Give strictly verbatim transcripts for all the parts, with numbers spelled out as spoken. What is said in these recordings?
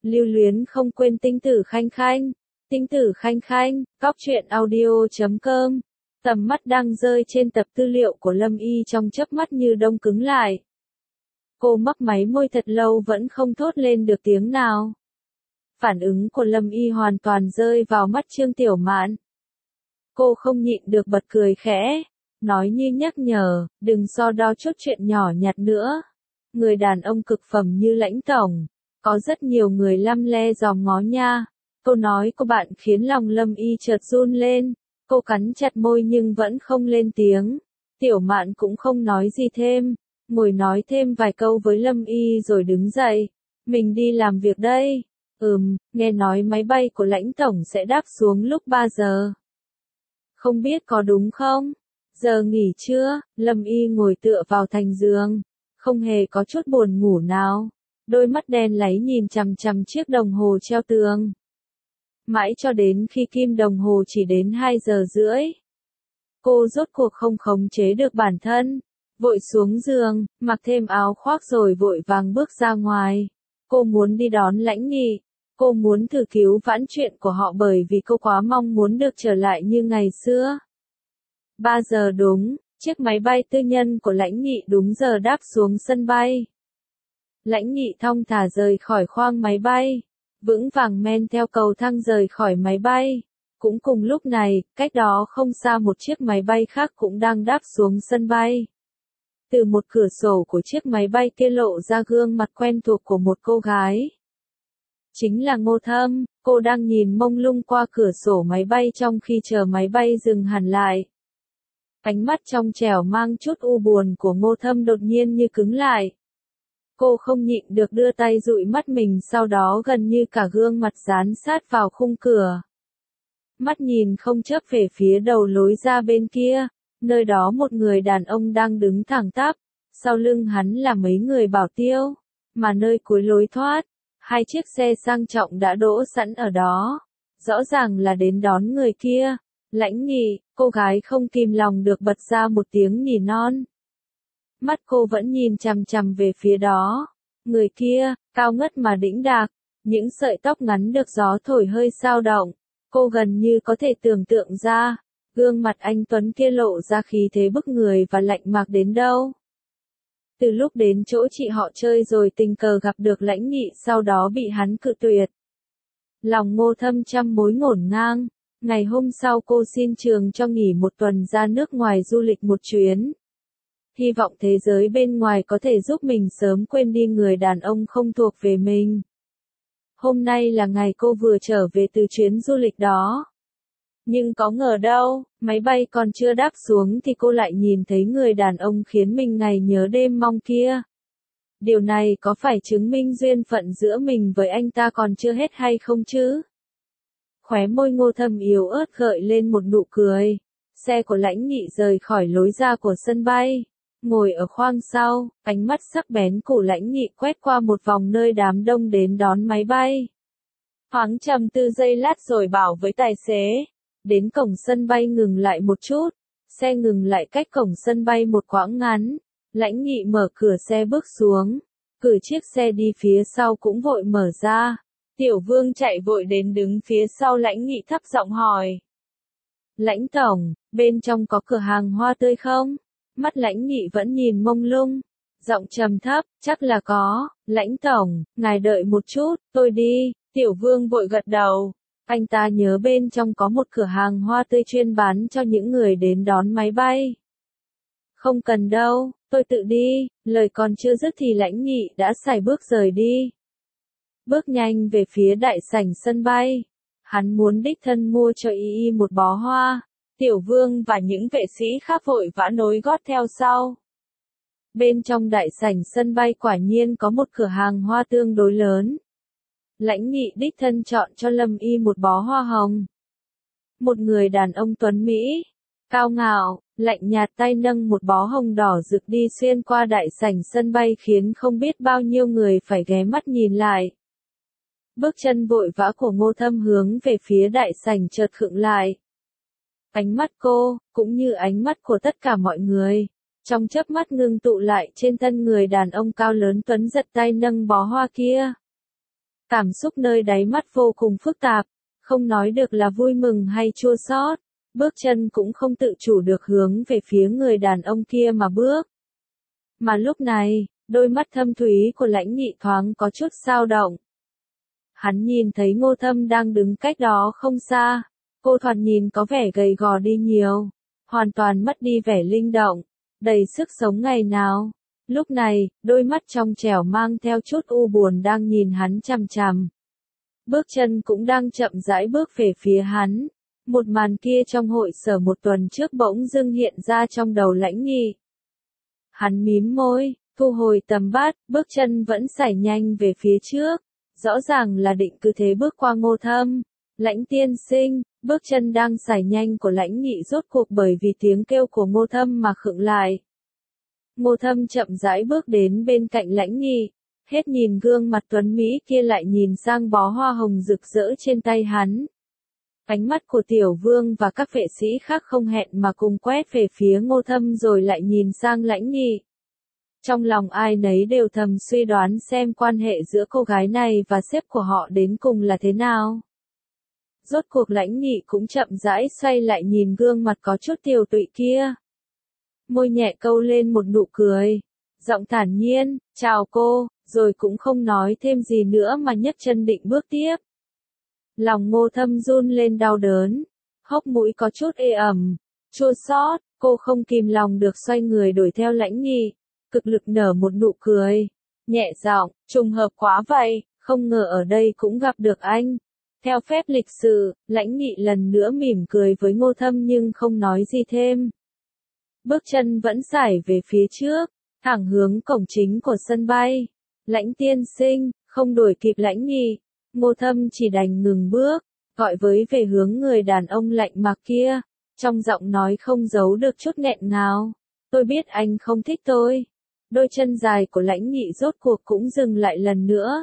Lưu luyến không quên tinh tử khanh khanh. Tinh tử khanh khanh, cóc truyện audio chấm com. Tầm mắt đang rơi trên tập tư liệu của Lâm Y trong chớp mắt như đông cứng lại. Cô mấp máy môi thật lâu vẫn không thốt lên được tiếng nào. Phản ứng của Lâm Y hoàn toàn rơi vào mắt Trương Tiểu Mạn. Cô không nhịn được bật cười khẽ, nói như nhắc nhở, đừng so đo chút chuyện nhỏ nhặt nữa. Người đàn ông cực phẩm như Lãnh tổng, có rất nhiều người lăm le dòm ngó nha. Câu nói của bạn khiến lòng Lâm Y chợt run lên, cô cắn chặt môi nhưng vẫn không lên tiếng. Tiểu Mạn cũng không nói gì thêm, ngồi nói thêm vài câu với Lâm Y rồi đứng dậy. Mình đi làm việc đây. Ừm, nghe nói máy bay của Lãnh tổng sẽ đáp xuống lúc ba giờ. Không biết có đúng không? Giờ nghỉ trưa, Lâm Y ngồi tựa vào thành giường, không hề có chút buồn ngủ nào. Đôi mắt đen láy nhìn chằm chằm chiếc đồng hồ treo tường. Mãi cho đến khi kim đồng hồ chỉ đến hai giờ rưỡi. Cô rốt cuộc không khống chế được bản thân, vội xuống giường, mặc thêm áo khoác rồi vội vàng bước ra ngoài. Cô muốn đi đón Lãnh Nghị, cô muốn thử cứu vãn chuyện của họ bởi vì cô quá mong muốn được trở lại như ngày xưa. ba giờ đúng, chiếc máy bay tư nhân của Lãnh Nghị đúng giờ đáp xuống sân bay. Lãnh Nghị thong thả rời khỏi khoang máy bay, vững vàng men theo cầu thang rời khỏi máy bay. Cũng cùng lúc này, cách đó không xa một chiếc máy bay khác cũng đang đáp xuống sân bay. Từ một cửa sổ của chiếc máy bay kia lộ ra gương mặt quen thuộc của một cô gái. Chính là Ngô Thâm, cô đang nhìn mông lung qua cửa sổ máy bay trong khi chờ máy bay dừng hẳn lại. Ánh mắt trong trẻo mang chút u buồn của Ngô Thâm đột nhiên như cứng lại. Cô không nhịn được đưa tay dụi mắt mình, sau đó gần như cả gương mặt dán sát vào khung cửa. Mắt nhìn không chớp về phía đầu lối ra bên kia, nơi đó một người đàn ông đang đứng thẳng tắp, sau lưng hắn là mấy người bảo tiêu, mà nơi cuối lối thoát, hai chiếc xe sang trọng đã đỗ sẵn ở đó, rõ ràng là đến đón người kia. Lãnh Nghị, cô gái không kìm lòng được bật ra một tiếng nỉ non. Mắt cô vẫn nhìn chằm chằm về phía đó. Người kia, cao ngất mà đĩnh đạc, những sợi tóc ngắn được gió thổi hơi xao động. Cô gần như có thể tưởng tượng ra, gương mặt anh tuấn kia lộ ra khí thế bức người và lạnh mạc đến đâu. Từ lúc đến chỗ chị họ chơi rồi tình cờ gặp được Lãnh Nghị, sau đó bị hắn cự tuyệt. Lòng Ngô Thâm trăm mối ngổn ngang. Ngày hôm sau cô xin trường cho nghỉ một tuần ra nước ngoài du lịch một chuyến. Hy vọng thế giới bên ngoài có thể giúp mình sớm quên đi người đàn ông không thuộc về mình. Hôm nay là ngày cô vừa trở về từ chuyến du lịch đó. Nhưng có ngờ đâu, máy bay còn chưa đáp xuống thì cô lại nhìn thấy người đàn ông khiến mình ngày nhớ đêm mong kia. Điều này có phải chứng minh duyên phận giữa mình với anh ta còn chưa hết hay không chứ? Khóe môi Ngô Thâm yếu ớt gợi lên một nụ cười. Xe của Lãnh Nghị rời khỏi lối ra của sân bay. Ngồi ở khoang sau, ánh mắt sắc bén của Lãnh Nghị quét qua một vòng nơi đám đông đến đón máy bay. Thoáng trầm tư giây lát rồi bảo với tài xế. Đến cổng sân bay ngừng lại một chút. Xe ngừng lại cách cổng sân bay một quãng ngắn. Lãnh Nghị mở cửa xe bước xuống. Cửa chiếc xe đi phía sau cũng vội mở ra. Tiểu Vương chạy vội đến đứng phía sau Lãnh Nghị thấp giọng hỏi. Lãnh tổng, bên trong có cửa hàng hoa tươi không? Mắt Lãnh Nghị vẫn nhìn mông lung. Giọng trầm thấp, chắc là có. Lãnh tổng, ngài đợi một chút, tôi đi. Tiểu Vương vội gật đầu. Anh ta nhớ bên trong có một cửa hàng hoa tươi chuyên bán cho những người đến đón máy bay. Không cần đâu, tôi tự đi. Lời còn chưa dứt thì Lãnh Nghị đã sải bước rời đi. Bước nhanh về phía đại sảnh sân bay. Hắn muốn đích thân mua cho Y Y một bó hoa. Tiểu Vương và những vệ sĩ khác vội vã nối gót theo sau. Bên trong đại sảnh sân bay quả nhiên có một cửa hàng hoa tương đối lớn. Lãnh Nghị đích thân chọn cho Lâm Y một bó hoa hồng. Một người đàn ông tuấn Mỹ, cao ngạo, lạnh nhạt tay nâng một bó hồng đỏ rực đi xuyên qua đại sảnh sân bay khiến không biết bao nhiêu người phải ghé mắt nhìn lại. Bước chân vội vã của Ngô Thâm hướng về phía đại sảnh chợt khựng lại. Ánh mắt cô, cũng như ánh mắt của tất cả mọi người, trong chớp mắt ngưng tụ lại trên thân người đàn ông cao lớn tuấn giật tay nâng bó hoa kia. Cảm xúc nơi đáy mắt vô cùng phức tạp, không nói được là vui mừng hay chua xót. Bước chân cũng không tự chủ được hướng về phía người đàn ông kia mà bước. Mà lúc này, đôi mắt thâm thúy của Lãnh Nghị thoáng có chút dao động. Hắn nhìn thấy Ngô Thâm đang đứng cách đó không xa. Cô thoạt nhìn có vẻ gầy gò đi nhiều, hoàn toàn mất đi vẻ linh động, đầy sức sống ngày nào. Lúc này, đôi mắt trong trẻo mang theo chút u buồn đang nhìn hắn chằm chằm. Bước chân cũng đang chậm rãi bước về phía hắn. Một màn kia trong hội sở một tuần trước bỗng dưng hiện ra trong đầu Lãnh Nghị. Hắn mím môi, thu hồi tầm bát, bước chân vẫn sải nhanh về phía trước. Rõ ràng là định cứ thế bước qua Ngô Thâm. Lãnh tiên sinh, bước chân đang sải nhanh của Lãnh Nghị rốt cuộc bởi vì tiếng kêu của Ngô Thâm mà khựng lại. Ngô Thâm chậm rãi bước đến bên cạnh Lãnh Nghị, hết nhìn gương mặt tuấn Mỹ kia lại nhìn sang bó hoa hồng rực rỡ trên tay hắn. Ánh mắt của Tiểu Vương và các vệ sĩ khác không hẹn mà cùng quét về phía Ngô Thâm rồi lại nhìn sang Lãnh Nghị. Trong lòng ai nấy đều thầm suy đoán xem quan hệ giữa cô gái này và sếp của họ đến cùng là thế nào. Rốt cuộc Lãnh Nghị cũng chậm rãi xoay lại nhìn gương mặt có chút tiều tụy kia. Môi nhẹ câu lên một nụ cười. Giọng thản nhiên, chào cô, rồi cũng không nói thêm gì nữa mà nhấc chân định bước tiếp. Lòng Ngô Thâm run lên đau đớn. Hốc mũi có chút ê ẩm, chua xót, cô không kìm lòng được xoay người đuổi theo Lãnh Nghị. Cực lực nở một nụ cười. Nhẹ giọng, trùng hợp quá vậy, không ngờ ở đây cũng gặp được anh. Theo phép lịch sự, Lãnh Nghị lần nữa mỉm cười với Ngô Thâm nhưng không nói gì thêm. Bước chân vẫn sải về phía trước, thẳng hướng cổng chính của sân bay. Lãnh tiên sinh, không đuổi kịp Lãnh Nghị, Ngô Thâm chỉ đành ngừng bước, gọi với về hướng người đàn ông lạnh mặc kia. Trong giọng nói không giấu được chút nghẹn ngào. Tôi biết anh không thích tôi. Đôi chân dài của Lãnh Nghị rốt cuộc cũng dừng lại lần nữa.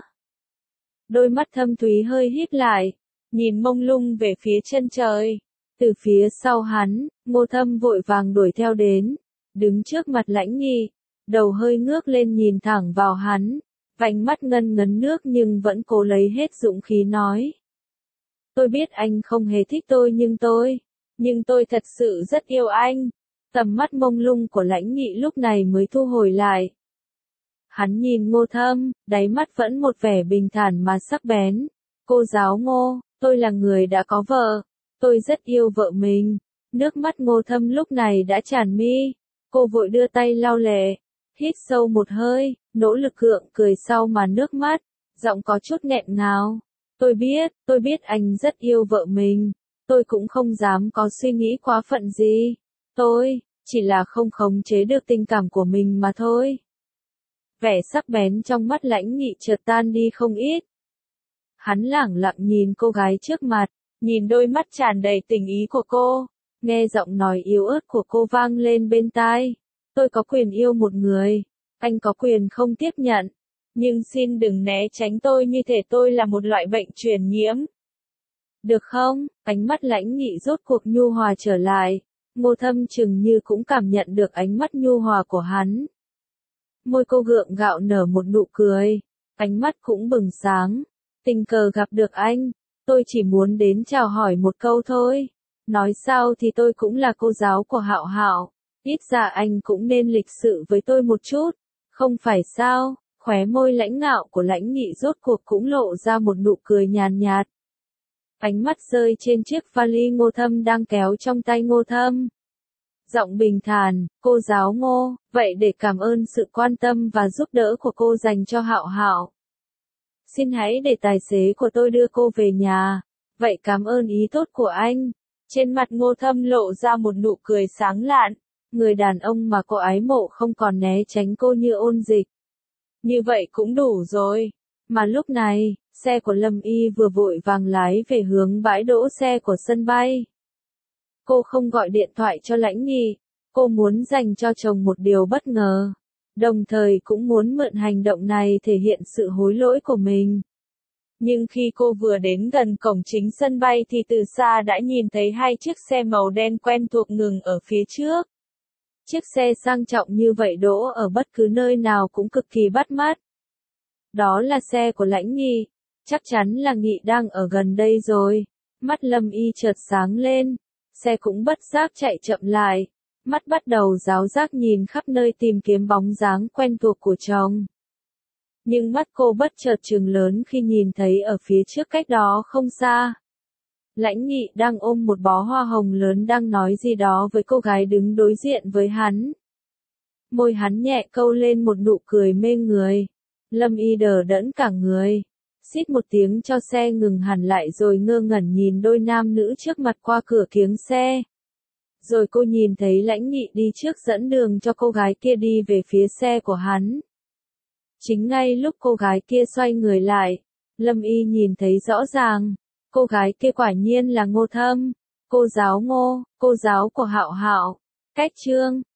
Đôi mắt thâm thúy hơi híp lại, nhìn mông lung về phía chân trời. Từ phía sau hắn, Ngô Thâm vội vàng đuổi theo đến, đứng trước mặt Lãnh Nghị, đầu hơi ngước lên nhìn thẳng vào hắn, vành mắt ngân ngấn nước nhưng vẫn cố lấy hết dũng khí nói. Tôi biết anh không hề thích tôi nhưng tôi, nhưng tôi thật sự rất yêu anh. Tầm mắt mông lung của Lãnh Nghị lúc này mới thu hồi lại. Hắn nhìn Ngô Thâm, đáy mắt vẫn một vẻ bình thản mà sắc bén. Cô giáo Ngô, tôi là người đã có vợ. Tôi rất yêu vợ mình. Nước mắt Ngô Thâm lúc này đã tràn mi. Cô vội đưa tay lau lệ. Hít sâu một hơi, nỗ lực gượng cười sau màn nước mắt. Giọng có chút nghẹn ngào. Tôi biết, tôi biết anh rất yêu vợ mình. Tôi cũng không dám có suy nghĩ quá phận gì. Tôi, chỉ là không khống chế được tình cảm của mình mà thôi. Vẻ sắc bén trong mắt Lãnh Nghị chợt tan đi không ít. Hắn lẳng lặng nhìn cô gái trước mặt, nhìn đôi mắt tràn đầy tình ý của cô, nghe giọng nói yếu ớt của cô vang lên bên tai. Tôi có quyền yêu một người, anh có quyền không tiếp nhận, nhưng xin đừng né tránh tôi như thể tôi là một loại bệnh truyền nhiễm. Được không? Ánh mắt Lãnh Nghị rốt cuộc nhu hòa trở lại. Ngô Thâm chừng như cũng cảm nhận được ánh mắt nhu hòa của hắn. Môi cô gượng gạo nở một nụ cười, ánh mắt cũng bừng sáng. Tình cờ gặp được anh, tôi chỉ muốn đến chào hỏi một câu thôi. Nói sao thì tôi cũng là cô giáo của Hạo Hạo, ít ra anh cũng nên lịch sự với tôi một chút, không phải sao? Khóe môi lãnh ngạo của Lãnh Nghị rốt cuộc cũng lộ ra một nụ cười nhàn nhạt. Ánh mắt rơi trên chiếc vali Ngô Thâm đang kéo trong tay Ngô Thâm. Giọng bình thản, cô giáo Ngô, vậy để cảm ơn sự quan tâm và giúp đỡ của cô dành cho Hạo Hạo. Xin hãy để tài xế của tôi đưa cô về nhà. Vậy cảm ơn ý tốt của anh. Trên mặt Ngô Thâm lộ ra một nụ cười sáng lạn. Người đàn ông mà cô ái mộ không còn né tránh cô như ôn dịch. Như vậy cũng đủ rồi. Mà lúc này, xe của Lâm Y vừa vội vàng lái về hướng bãi đỗ xe của sân bay. Cô không gọi điện thoại cho Lãnh Nghị. Cô muốn dành cho chồng một điều bất ngờ. Đồng thời cũng muốn mượn hành động này thể hiện sự hối lỗi của mình. Nhưng khi cô vừa đến gần cổng chính sân bay thì từ xa đã nhìn thấy hai chiếc xe màu đen quen thuộc ngừng ở phía trước. Chiếc xe sang trọng như vậy đỗ ở bất cứ nơi nào cũng cực kỳ bắt mắt. Đó là xe của Lãnh Nghị. Chắc chắn là Nghị đang ở gần đây rồi. Mắt Lâm Y chợt sáng lên, xe cũng bất giác chạy chậm lại, mắt bắt đầu ráo rác nhìn khắp nơi tìm kiếm bóng dáng quen thuộc của chồng. Nhưng mắt cô bất chợt trừng lớn khi nhìn thấy ở phía trước cách đó không xa. Lãnh Nghị đang ôm một bó hoa hồng lớn đang nói gì đó với cô gái đứng đối diện với hắn. Môi hắn nhẹ câu lên một nụ cười mê người. Lâm Y đờ đẫn cả người. Xít một tiếng cho xe ngừng hẳn lại rồi ngơ ngẩn nhìn đôi nam nữ trước mặt qua cửa kiếng xe. Rồi cô nhìn thấy Lãnh Nghị đi trước dẫn đường cho cô gái kia đi về phía xe của hắn. Chính ngay lúc cô gái kia xoay người lại, Lâm Y nhìn thấy rõ ràng, cô gái kia quả nhiên là Ngô Thâm, cô giáo Ngô, cô giáo của Hạo Hạo. Cách chương